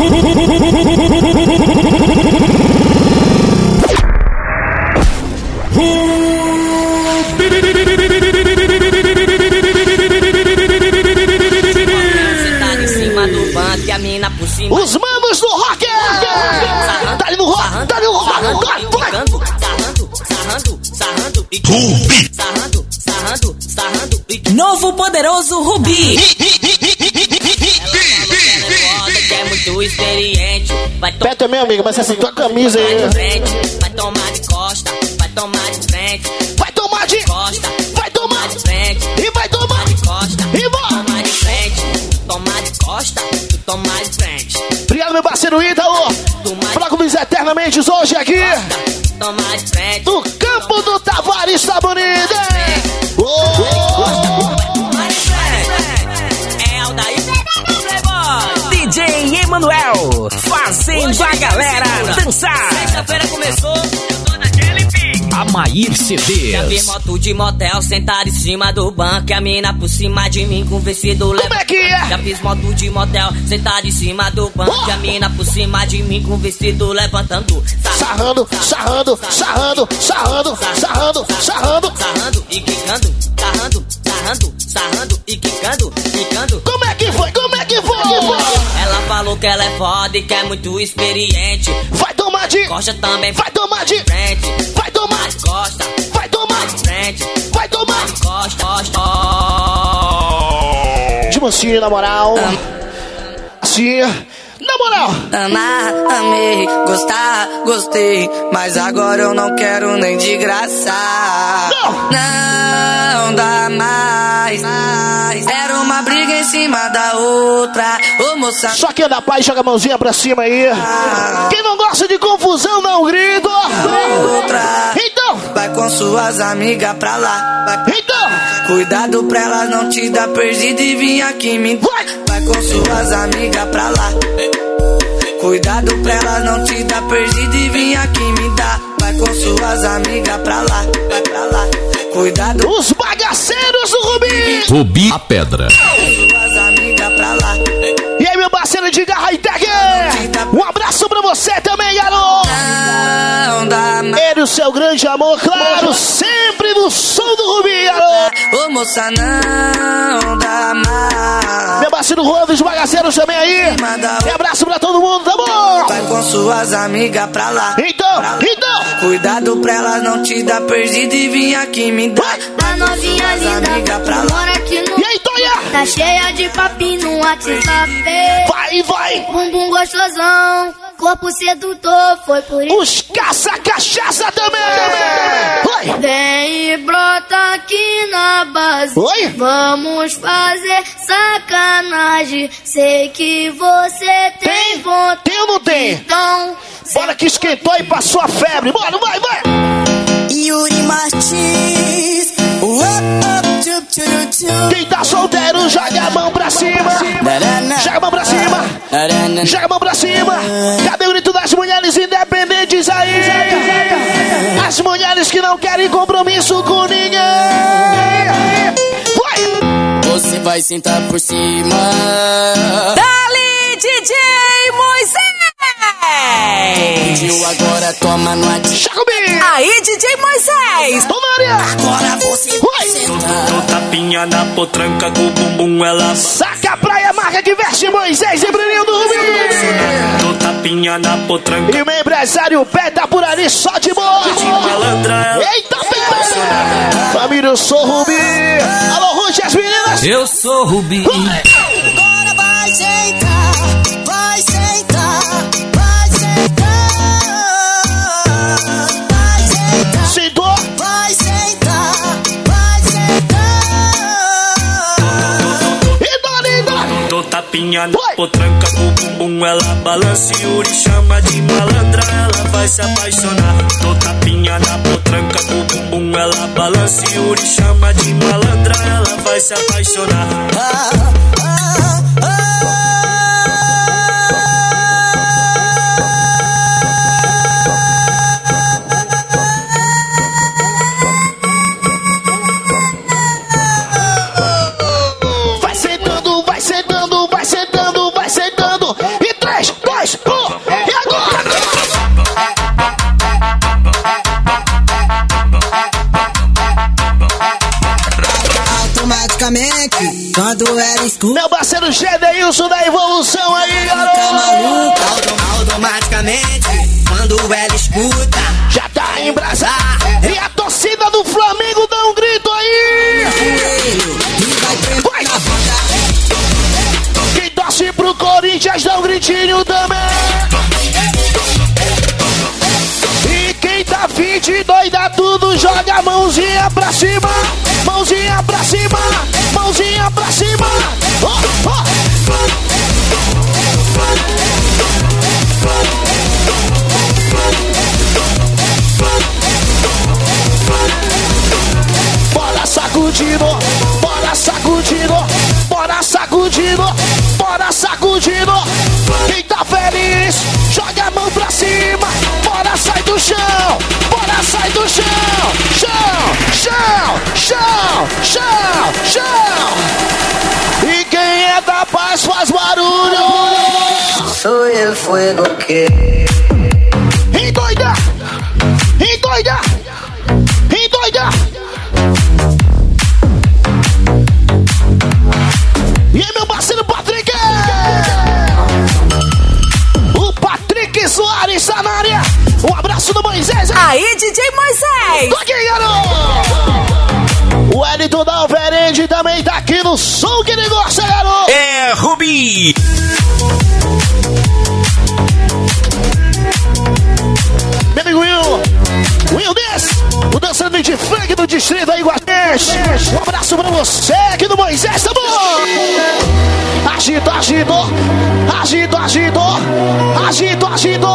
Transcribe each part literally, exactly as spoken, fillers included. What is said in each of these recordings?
Os manos do rock! Tá ali no rock, tá ali no rock, vai, vai! Sarrando, sarrando, sarrando e sarrando, sarrando, sarrando e Novo poderoso Rubi. que é muito experiente. Vai Pé também, amigo, mas essa tua camisa aí. Vai tomar de costa, vai tomar de frente. Vai tomar de costa, vai tomar de frente. E vai tomar de costa, e vai tomar de frente. Tomar de costa, tomar de frente. Obrigado, meu parceiro Ítalo. Próximos eternamente hoje aqui. Tomar de frente. Do campo do Tavares, tá bonito, hein? Oh, oh, oh. É Aldair Playboy. D J Emanuel fazendo a galera dançar. Sexta-feira começou, eu tô naquele pique. Amair C Ds. Já vi moto de motel sentado em cima do banco. E a mina por cima de mim com vestido leve. Como é que é? Já fiz moto de motel sentado em cima do banco. Oh. E a mina por cima de mim com vestido levantando. Sarrando, sarrando, sarrando, sarrando, sarrando, sarrando. Sarrando e quicando, sarrando, sarrando, sarrando e quicando, quicando. Como é que foi? Como é que foi? Ela falou que ela é foda e que é muito experiente. Vai tomar de Costa também vai tomar de frente. vai tomar De costa, vai tomar de frente. vai tomar De costa, costa. de mansinho, na moral. Assim, na moral. Amar, amei, gostar, gostei, mas agora eu não quero nem de graça. Não. Não dá mais. Era uma briga em cima da outra. Ô moça, Só quem é da paz joga a mãozinha pra cima aí. Quem não gosta de confusão, não grita. outra. Então, Vai com suas amigas pra lá. Vai. então, Cuidado pra elas não te dar perdido e vir aqui me. vai. Vai com suas amigas pra lá. Cuidado pra elas não te dar perdido e vir aqui me dar. Vai com suas amigas pra lá. Vai pra lá. Cuidado Os bagaceiros do Rubi. Rubi a pedra. com suas amigas pra lá. E aí, meu parceiro de Garra e Tag. Um abraço pra você também, garoto. Não dá mais. Ele, o seu grande amor, claro, sempre no som do Rubi, garoto. Ô moça, não dá mais. Meu parceiro Juan dos bagaceiros também aí. E abraço pra todo mundo, tá bom? Vai com suas amigas pra lá. Então, Pra lá. então. Cuidado pra elas não te dar perdido e vir aqui me dar. A novinha linda amiga pra lá. mora aqui no... E aí, Tonha? Tá cheia de papinho no WhatsApp. Vai, vai. Bumbum gostosão, corpo sedutor, foi por isso. Os caça-cachaça também. Oi. Vem e brota aqui na base. Oi. Vamos fazer sacanagem. Sei que você tem, Tem? vontade. Tem ou não tem? Então, Bora que esquentou e passou a febre. Bora, vai, vai. Yuri Martins. Up, up, tchup, tchup, tchup. Quem tá solteiro, joga a mão pra cima. Joga a mão pra cima. Joga a mão pra cima. Cadê o grito das mulheres independentes aí? As mulheres que não querem compromisso com ninguém. Vai. Você vai sentar por cima. Dali, D J Moisés. Pediu agora, toma no ati. Jacobi. Aí, D J Moisés. Tô na área. Agora você vai sentar. Tô tapinha na potranca com o bumbum ela. Saca a praia, marca que veste Moisés e Bruninho do Rubi. Tô tapinha na potranca. E o meu empresário Pé tá por ali só de boa. Malandra ela. Eita, Pé. Família, eu sou Rubi. Alô, Rude, as meninas. Eu sou Rubi. Agora vai sentar. Vai sentar. Vai sentar. Vai sentar. Sentou. Vai sentar. Vai sentar. E dali, dali. Tô tapinha na potranca com o bumbum ela balança. Yuri chama de malandra, ela vai se apaixonar. Tô tapinha na potranca com o bumbum ela balança. Yuri chama de malandra, ela vai se apaixonar. Ah, ah, ah. Vai sentando, vai sentando, vai sentando, vai sentando. E três, dois, quando ela escuta. Meu parceiro Gedeilson da Evolução aí, garoto. Fica maluca, automaticamente, quando ela escuta. Já tá embrasado. E a torcida do Flamengo dá um grito aí. Vai. Quem torce pro Corinthians dá um gritinho também. E quem tá vinte e doida tudo joga a mãozinha pra cima. Mãozinha pra cima. Mãozinha pra cima. Oh, oh. Bora sacudindo, bora sacudindo, bora sacudindo, bora sacudindo. Quem tá feliz, joga a mão pra cima. Bora, sai do chão, bora, sai do chão. Chão, chão, chão, chão, chão. E quem é da paz faz barulho. Sou eu, fuego que Endoida, endoida, endoida. E aí, meu parceiro Patrick? O Patrick Soares tá na área. Um abraço do Moisés. Aí, D J Moisés. Tô aqui, garoto. O Elton da Alverende também tá aqui no som que ele gosta, garoto. É Rubi. Meu amigo Will, Will Dess, o dançante de funk do distrito aí, Guaxês. Um abraço pra você aqui do Moisés, tá bom? Agito, agito, agito, agito, agito, agito.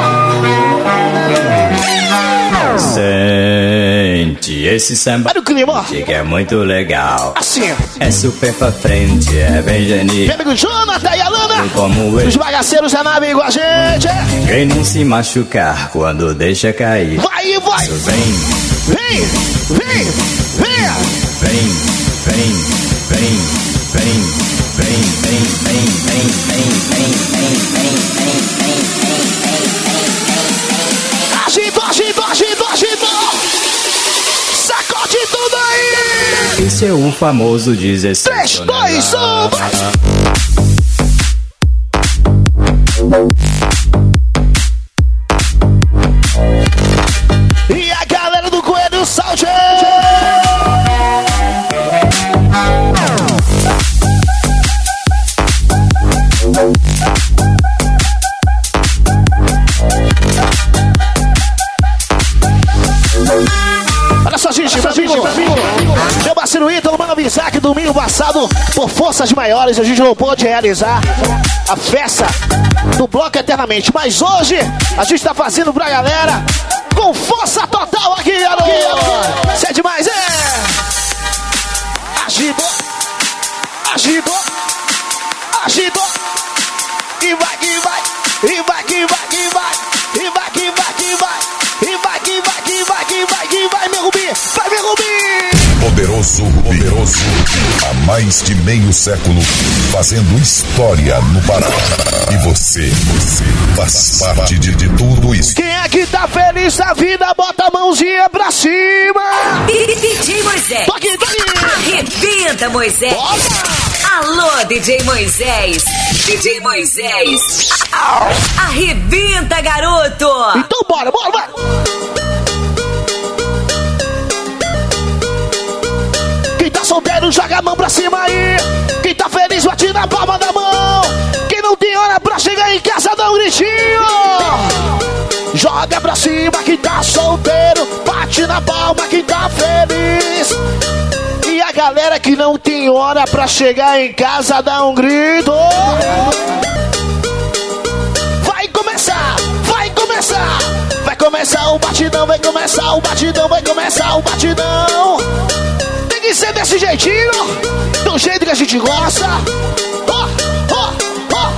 Sente esse samba. Olha o clima. Que é muito legal. Assim. É super pra frente, é bem genial. Meu amigo Jonathan e Alana, como os bagaceiros da nave com a gente. Quem não se machucar quando deixa cair. Vai, vai. Isso vem, vem, vem, vem. Vem, vem, vem, vem, vem, vem, vem, vem, vem, vem, vem, vem, vem, vem. Agito, agito, agito, agito. Sacode tudo aí. Esse é o famoso dezesseis. três, dois, um. E a galera do Coelho Salte. Olha só, gente, meu amigo, meu parceiro Ítalo, manda avisar que domingo passado, por forças maiores, a gente não pôde realizar a festa do Bloco Eternamente. Mas hoje, a gente tá fazendo pra galera com força total aqui, garoto. Isso é demais, é? Agito, agito, agito. E vai, que vai, e vai, que vai, que vai, e vai, que vai, que vai, e vai, que vai, que vai, que vai, que vai, meu Rubi, vai, meu Rubi. Poderoso, poderoso, há mais de meio século fazendo história no Pará. E você, você faz parte de, de tudo isso. Quem é que tá feliz na vida, bota a mãozinha pra cima. D J Moisés. Tô aqui, tô aqui. Arrebenta, Moisés. Bora. Alô, D J Moisés. D J Moisés. Arrebenta, garoto. Então bora, bora, bora. Quem tá solteiro, joga a mão pra cima aí. Quem tá feliz, bate na palma da mão. Quem não tem hora pra chegar em casa, dá um gritinho. Joga pra cima, quem tá solteiro, bate na palma, quem tá feliz. E a galera que não tem hora pra chegar em casa, dá um grito. Vai começar, vai começar. Vai começar o batidão, vai começar o batidão, vai começar o batidão. Tem que ser desse jeitinho, do jeito que a gente gosta. Ó, ó, ó.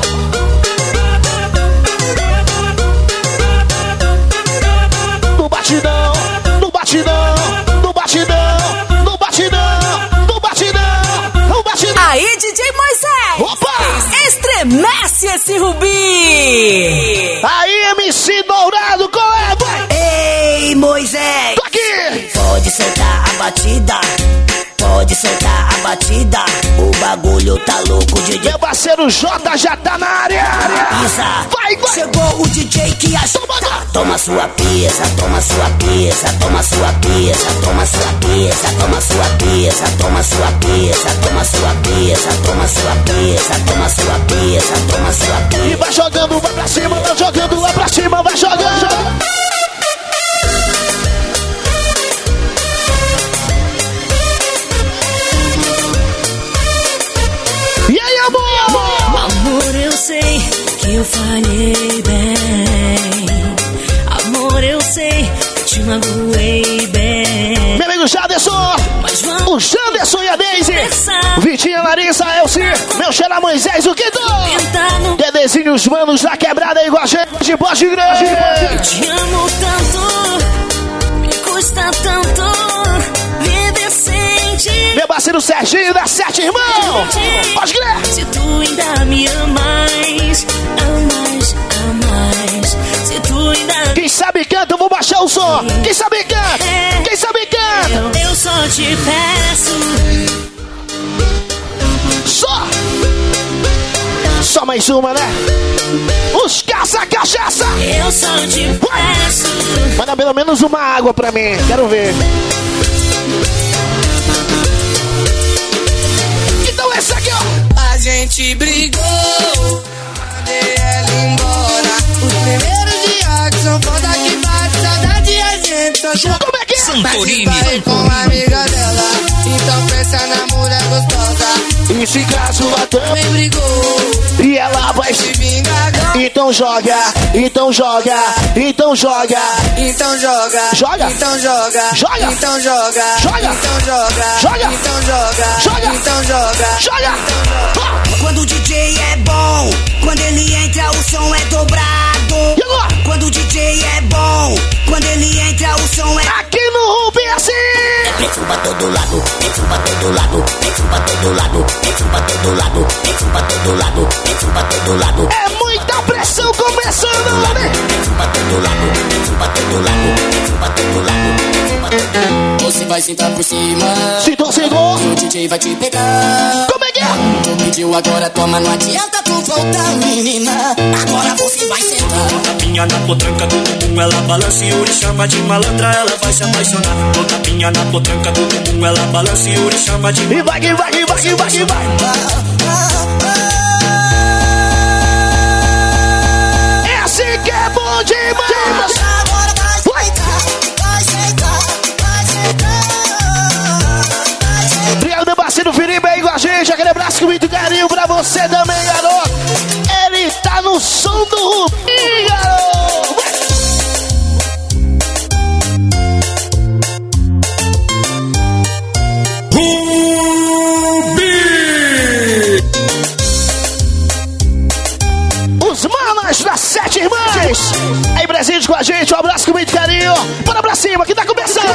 No batidão, no batidão, no batidão, no batidão, no batidão, no batidão. Aí, D J Moisés. Opa! Estremece esse Rubi. Aí, M C Dourado, qual é, vai? Ei, Moisés. Tô aqui. Pode soltar a batida. pode soltar a batida. O bagulho tá louco, D J. Meu parceiro J já tá na área. Pisa. Vai, vai. Chegou o D J que ajuda. Toma sua pizza, toma sua pizza, toma sua pizza, toma sua pizza, toma sua pizza, toma sua pizza, toma sua pizza, toma sua pizza, toma sua pizza, toma sua pizza. E vai jogando, vai pra cima, vai jogando lá pra cima, vai jogando. E aí, amor? Amor, eu sei que eu falhei bem. Amor, eu sei que te magoei bem. Meu amigo Jaderson, o Janderson e a Daisy, Vitinha, Larissa, Elci, meu xará Moisés, o Quinto, Dedezinho, os manos da quebrada igual a gente, pode grande. Eu te amo tanto, me custa tanto viver sem ti. Meu parceiro Serginho da Sete Irmãos, pode crer. Se tu ainda me amas, amas, amas. Se tu ainda... Quem sabe canta, eu vou baixar o som. Quem sabe canta, é, quem sabe canta. Eu, eu só te peço. Só. Só mais uma, né? Os caça cachaça. Eu só te peço. Manda pelo menos uma água pra mim, quero ver. Então essa aqui, ó. A gente brigou, mandei ela embora. Os primeiros dias que são foda que bate saudade, a gente só chama. Como é que é? Santorini. Mas com a amiga dela, então pensa na mulher gostosa. E se caso ela Também brigou e ela vai se vingar. Então joga, então joga, então joga. Então joga, Joga. então joga, Joga. então joga, Joga. então joga, Joga. então joga, Joga. então joga, Joga. Quando o D J é bom, quando ele entra o som é dobrado. E agora? Quando o D J é bom, quando ele entra o som é... Aqui no Rubi é assim. É preto pra todo lado, preto pra todo lado, preto pra todo lado, preto pra todo lado, preto pra todo lado, preto pra todo lado. É muita pressão começando, né? Preto pra todo lado, preto pra todo lado, preto pra todo lado, preto pra todo lado. Você vai sentar por cima, Sintou, sintou. e o D J vai te pegar. Como é que é? Tu pediu agora, toma, não adianta tu voltar, menina. Agora você vai sentar. Tapinha na potranca do bumbum, ela balança e Uri chama de malandra, ela vai se apaixonar. Tô tapinha na potranca do bumbum, ela balança e Uri chama de E vai, que vai, que vai, que vai, que vai. É assim que é bom demais. Agora vai sentar, vai sentar, vai sentar, vai sentar. Obrigado, meu parceiro Felipe aí com a gente. Aquele abraço com muito carinho pra você também, garoto. Ele tá no som do Rubi, garoto. Os manas das Sete Irmãs aí presente com a gente, um abraço com muito carinho. Bora pra cima que tá começando.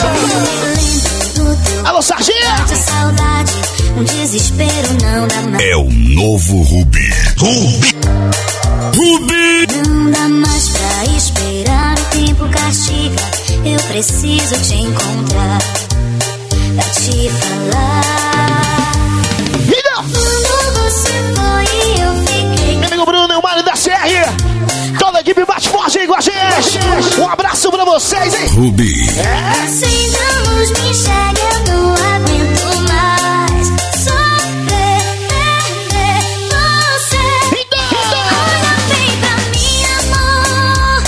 Alô, Sarginha. Saudade, um desespero não dá mais. É o novo Rubi. Rubi. Rubi. Não dá mais pra esperar, o tempo castiga. Eu preciso te encontrar, pra te falar. Então, Quando você foi, eu fiquei. meu amigo Bruno, o Mário da C R. Toda a equipe bate forte aí com a gente. Um abraço pra vocês, hein? Rubi. Cem anos me enxerga, eu não aguento mais sofrer, perder você. Então, Olha bem pra mim, amor.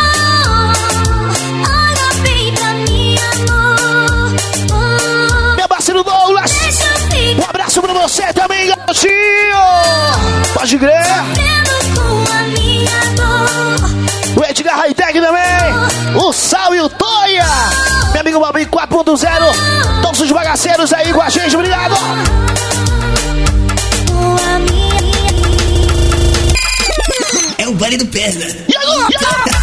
Oh, olha bem pra mim, amor. Oh, meu parceiro Douglas. deixa eu ficar Um abraço pra você também, garotinho. Pode crer. vendo com a minha dor. O Edgar Hightech também. O Sal e o Toia. Meu amigo Babi quatro ponto zero. Todos os bagaceiros aí com a gente. Obrigado. Com a minha. É o baile do Pesna. E agora? E agora?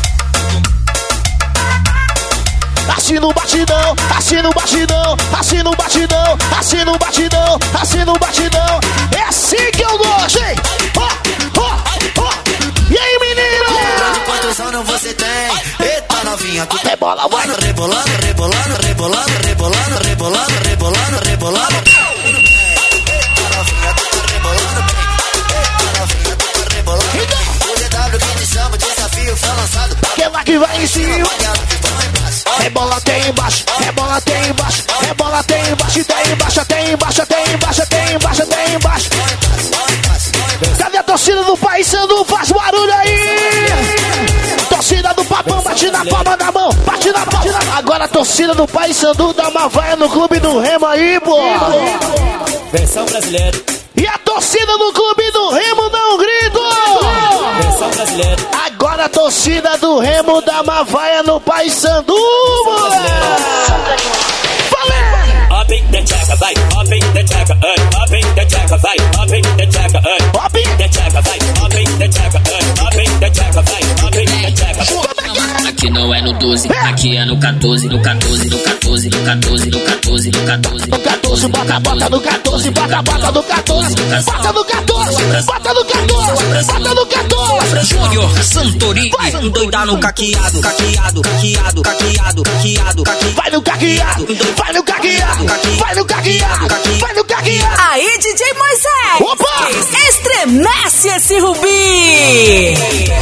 Assim no batidão, assim no batidão, assim no batidão, assim no batidão, assim no batidão. É assim que eu gosto, hein? Ó, ó, ó. E aí, menino? Quantos anos você tem? Eita, novinha, tu É bola, vai. rebolando, rebolando, rebolando, rebolando, rebolando, rebolando, rebolando, rebolando. A novinha tudo rebolando bem. A novinha tudo rebolando bem. O D W que te chama, desafio foi lançado. Aquela que vai em cima. Rebola até embaixo, rebola até embaixo, rebola até embaixo, até embaixo, até embaixo, até embaixo, até embaixo, até embaixo. Cadê a torcida do Paysandu? Faz barulho aí! Torcida do Papão, bate na palma da mão, bate na palma. Agora a torcida do Paysandu dá uma vaia no clube do Remo aí, pô. Versão brasileira. E a torcida do clube do Remo dá um grito. Versão brasileira. Agora a torcida do Remo dá uma vaia no Paysandu, moleque. Hop in the checker, vai, hop in the checker, hop in the checker, vai, hop in the checker, hop in the checker, vai, hop in the checker, hop in the checker, vai, hop in the checker. Aqui não é no doze, aqui é no quatorze, no quatorze, no quatorze, no quatorze, no quatorze, no quatorze, no quatorze, bota, bota no quatorze, bota, bota no quatorze, bota no quatorze, bota no quatorze, bota no quatorze. Júnior Santorini, doida no caqueado, caqueado, caqueado, caqueado, caqueado, caqueado. Vai no caqueado, vai no caqueado, vai no caqueado, vai no caqueado. Aí, D J Moisés. Opa! Estremece esse Rubi.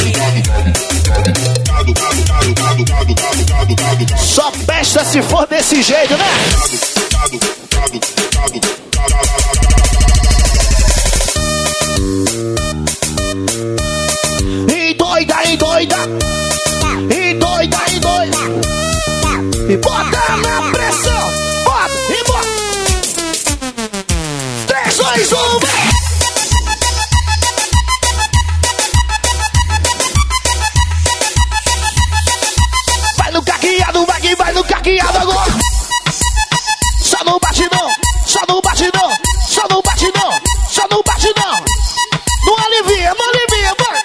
Só pesta se for desse jeito, né? E doida, e doida. E doida, e doida. E bota na pressão. Bota, e bota. três, dois, um, vem. Vai no caqueado, vai que vai no caqueado agora. Só no batidão, só no batidão, só no batidão, só no batidão. Não alivia, não alivia, vai.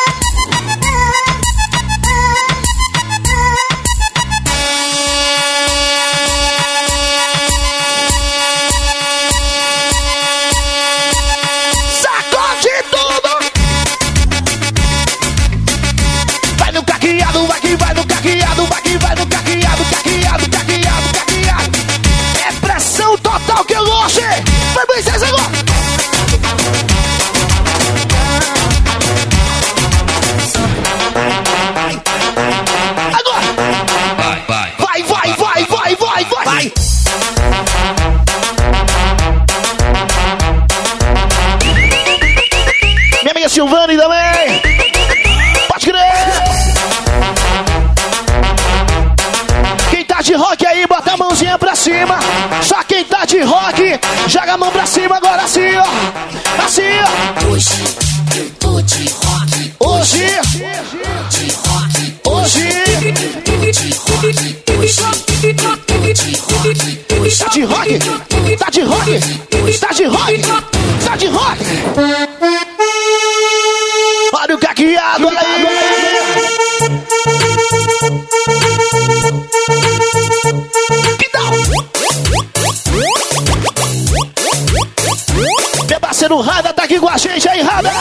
Sacode tudo. Vai no caqueado, vai que vai no caqueado, vai que vai no caqueado, caqueado, caqueado, caqueado. É pressão total que eu gosto. Vai, Moisés, agora. Agora. Vai, vai. Vai, vai, vai, vai, vai, vai. Vai. Minha amiga Silvane também. Pode crer. Quem tá de rock aí, bota a mãozinha pra cima. Só quem tá de rock, joga a mão pra cima agora assim, ó. Assim, ó. Hoje eu tô de rock. Hoje, De rock. hoje, De rock. Hoje tá de rock, tá de rock, tá de rock, tá de rock. Olha o caqueado aí. Que tal? Meu parceiro Rada tá aqui com a gente aí, Rada.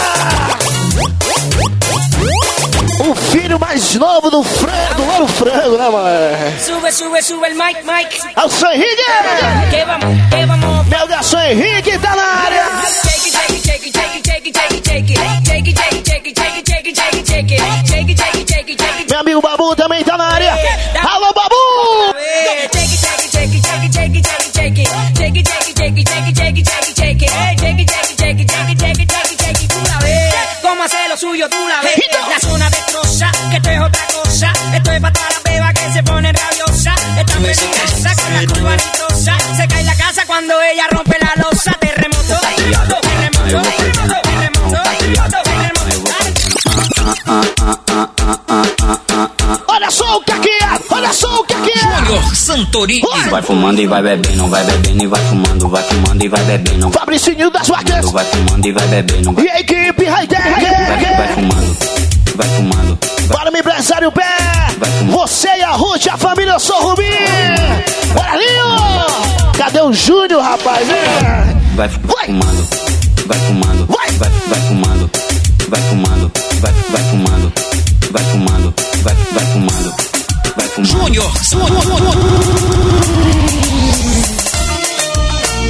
O filho mais novo do frango, do Louro Frango, né, mano? Sube, sube, sube el mic, mic. É o São Henrique! Que vamos, que vamos. Meu garçom Henrique tá na área! Shake it, shake it, shake it, shake it, shake it, shake it, shake it, shake it, shake it, shake it, shake it, shake it, shake it, shake it, shake it, shake it, shake it. Meu amigo Babu também tá na área! Alô, Babu! Shake it, shake it, shake it, shake it, shake it, shake it, shake it, shake it, shake it, shake it, shake it, shake it, shake it, shake it, shake it, shake it, shake it, shake it, shake it, shake it. Tú la ves, cómo hace lo suyo, tú la ves. La zona destroza, que esto es otra cosa. Esto es para todas las bebas que se ponen rabiosas. Están peligrosas con la curva nitrosa. Se cae la casa cuando ella rompe la losa. Terremoto, terremoto, terremoto, terremoto, terremoto. Olha só o caqueado, olha só o caqueado! Júnior Santorini. Vai fumando e vai bebendo, vai bebendo e vai fumando, vai fumando e vai bebendo. Fabricinho das Marcas! Vai fumando e vai bebendo. E a equipe Hightech! Vai, vai fumando, vai fumando. Bora, meu empresário Pé! Você e a Ruth, a família, eu sou o Rubi! Bora ali, ó! Cadê o Júnior, rapaz? É. Vai, vai fumando, vai fumando, vai, vai, vai fumando, vai fumando, vai, vai fumando, vai fumando, vai, vai fumando, vai fumando. Júnior,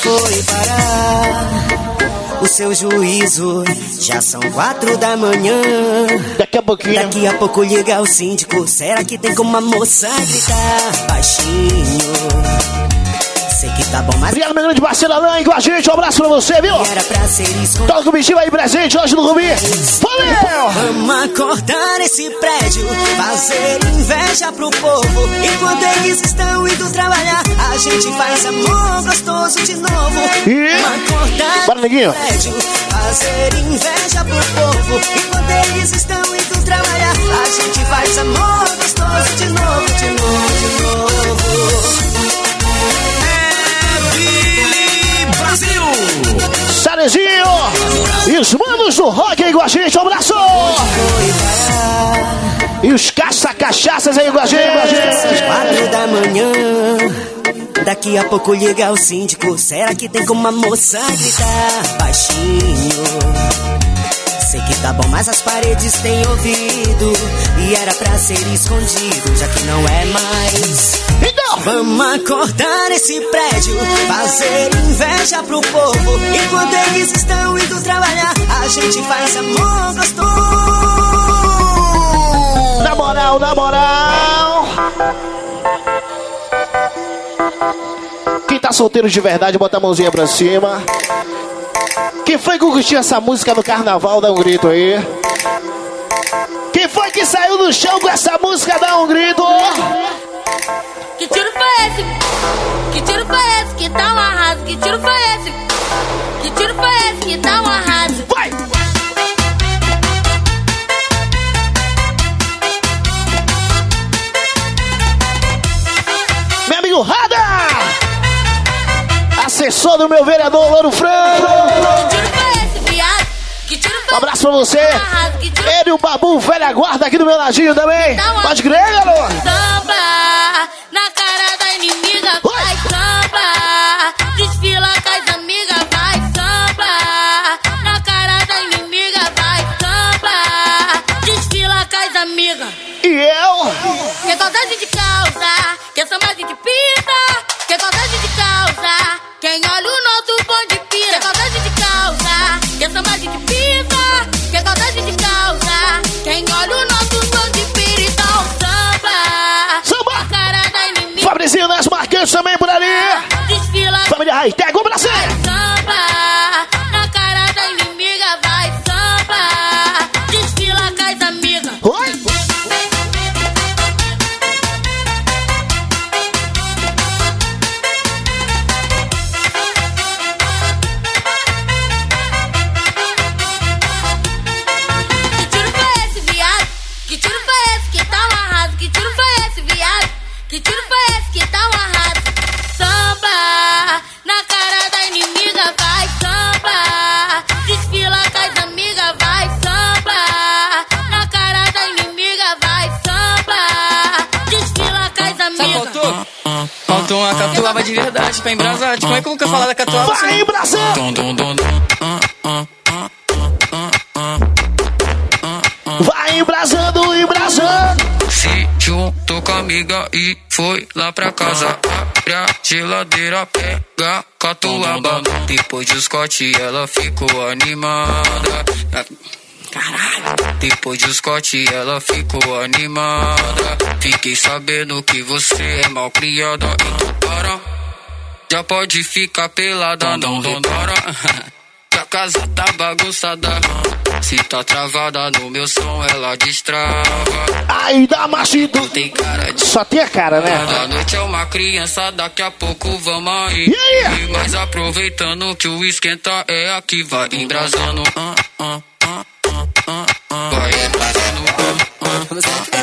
foi parar o seu juízo? Já são quatro da manhã. Daqui a pouquinho. Daqui a pouco liga o síndico. Será que tem como a moça gritar baixinho? Sei que tá bom, mas... Obrigado, meu grande parceiro Alain, com a gente. Um abraço pra você, viu? Era pra ser escondido. Toca o bichinho aí presente hoje no Rubi. Valeu! Vamos acordar esse prédio, fazer inveja pro povo. Enquanto eles estão indo trabalhar, a gente faz amor gostoso de novo. E... Vamos acordar Bora, neguinho. esse prédio, fazer inveja pro povo. Enquanto eles estão indo trabalhar, a gente faz amor gostoso de novo, de novo, de novo. Brasil! Sarezinho! E os manos do rock aí com a gente, um abraço! E os caça-cachaças aí com a gente, com a gente! Quatro da manhã, daqui a pouco liga o síndico. Será que tem como a moça gritar baixinho? Sei que tá bom, mas as paredes têm ouvido. E era pra ser escondido, já que não é mais. Então! Vamos acordar esse prédio, fazer inveja pro povo. Enquanto eles estão indo trabalhar, a gente faz amor gostoso. Na moral, na moral! Quem tá solteiro de verdade, bota a mãozinha pra cima. Quem foi que curtiu essa música no carnaval? Dá um grito aí. Quem foi que saiu do chão com essa música? Dá um grito. Que tiro foi esse? Que tiro foi esse? Que tá um arraso? Que tiro foi esse? Que tiro foi esse? Que tá um arraso? Vai! Meu amigo Rada! Assessor do meu vereador Louro Franco. Que tiro foi esse, viado? Que tiro foi Um abraço pra você. Ele e o Babu, velha guarda aqui do meu ladinho também. Pode crer, garoto? Samba na cara da inimiga, vai samba. Desfila com as amigas, vai samba. Na cara da inimiga, vai samba. Desfila com as amigas. E eu? Que saudade de causa, que samba de pita. Que saudade de causa, quem olha o nosso bonde pira. Que saudade de causa, que samba de pita. Que saudade de causa, quem olha o nosso bonde pira. Então samba, samba. Na cara da inimiga. Fabrizinho nas marcantes também por ali. Desfila. Família Hightech, um Brasil. Samba, na cara da inimiga, vai samba. Desfila com as amigas. Oi? Que tiro foi esse que tá um arraso? Samba, na cara da inimiga, vai samba. Desfila com as amigas, vai samba. Na cara da inimiga, vai samba. Desfila com as amigas. Sabe, faltou? Faltou uma catuaba de verdade pra embrasar. Como é que eu nunca falar da catuaba? Vai embrasar! Vai embrasando, embrasando. Se juntou com a amiga e foi lá pra casa. Abre a geladeira, pega catuaba. Depois do Scott ela ficou animada. Caralho. Depois do Scott ela ficou animada. Fiquei sabendo que você é mal criada. Então para, já pode ficar pelada. Não repara que a casa tá bagunçada. Se tá travada no meu som, ela destrava. Aí dá machido. Tem cara de... Só tem a cara, né? Da noite é uma criança, daqui a pouco vamos aí. Yeah. Mas aproveitando que o esquenta é aqui, vai embrasando. Uh, uh, uh, uh, uh, uh. Vai embrasando. Uh, uh,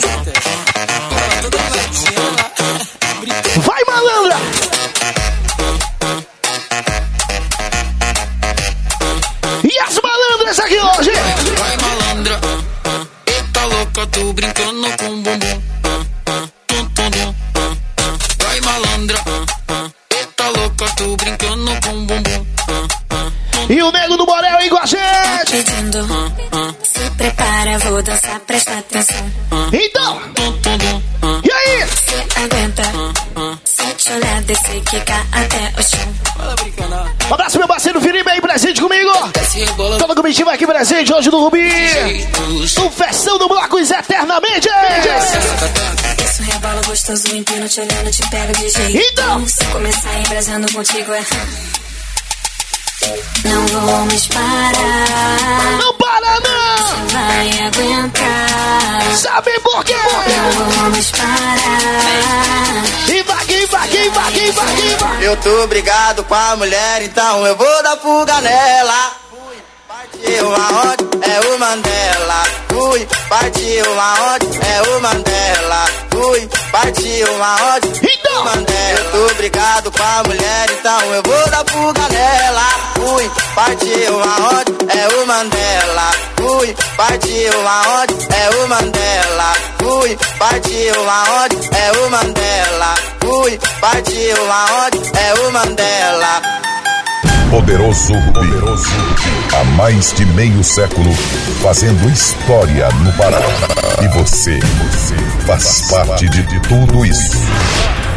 uh, vai, malandra! E as malandras aqui hoje? Vai, malandra. Eita louca, tô brincando com o bumbum. Vai, malandra. Eita louca, tô brincando com o bumbum. E o Nego do Borel aí com a gente. Pedindo, se prepara, vou dançar, presta atenção. Então, e aí? Se aguenta, se te olhar, descer, quicar até o chão. Fala brincando. presente hoje do Rubi. Sucessão do Blocos eternamente. Isso rebola gostoso, empino te olhando, te pega de jeito. Então, se começar embrasando contigo é... Não vamos parar. Não para não. Você vai aguentar. Sabe por quê? Não vamos parar. E vai, e vai, e vai, e vai, e vai. Eu tô brigado com a mulher, então eu vou dar fuga nela. Partiu aonde? É o Mandela. Fui, partiu aonde? É o Mandela. Fui, partiu aonde? Então, o Mandela. Eu tô brigado com a mulher, então eu vou dar fuga nela. Fui, partiu aonde? É o Mandela. Fui, partiu aonde? É o Mandela. Fui, partiu aonde? É o Mandela. Fui, partiu aonde? É o Mandela. Poderoso Rubi. Poderoso Rubi. Há mais de meio século fazendo história no Pará. E você, você faz parte de, de tudo isso.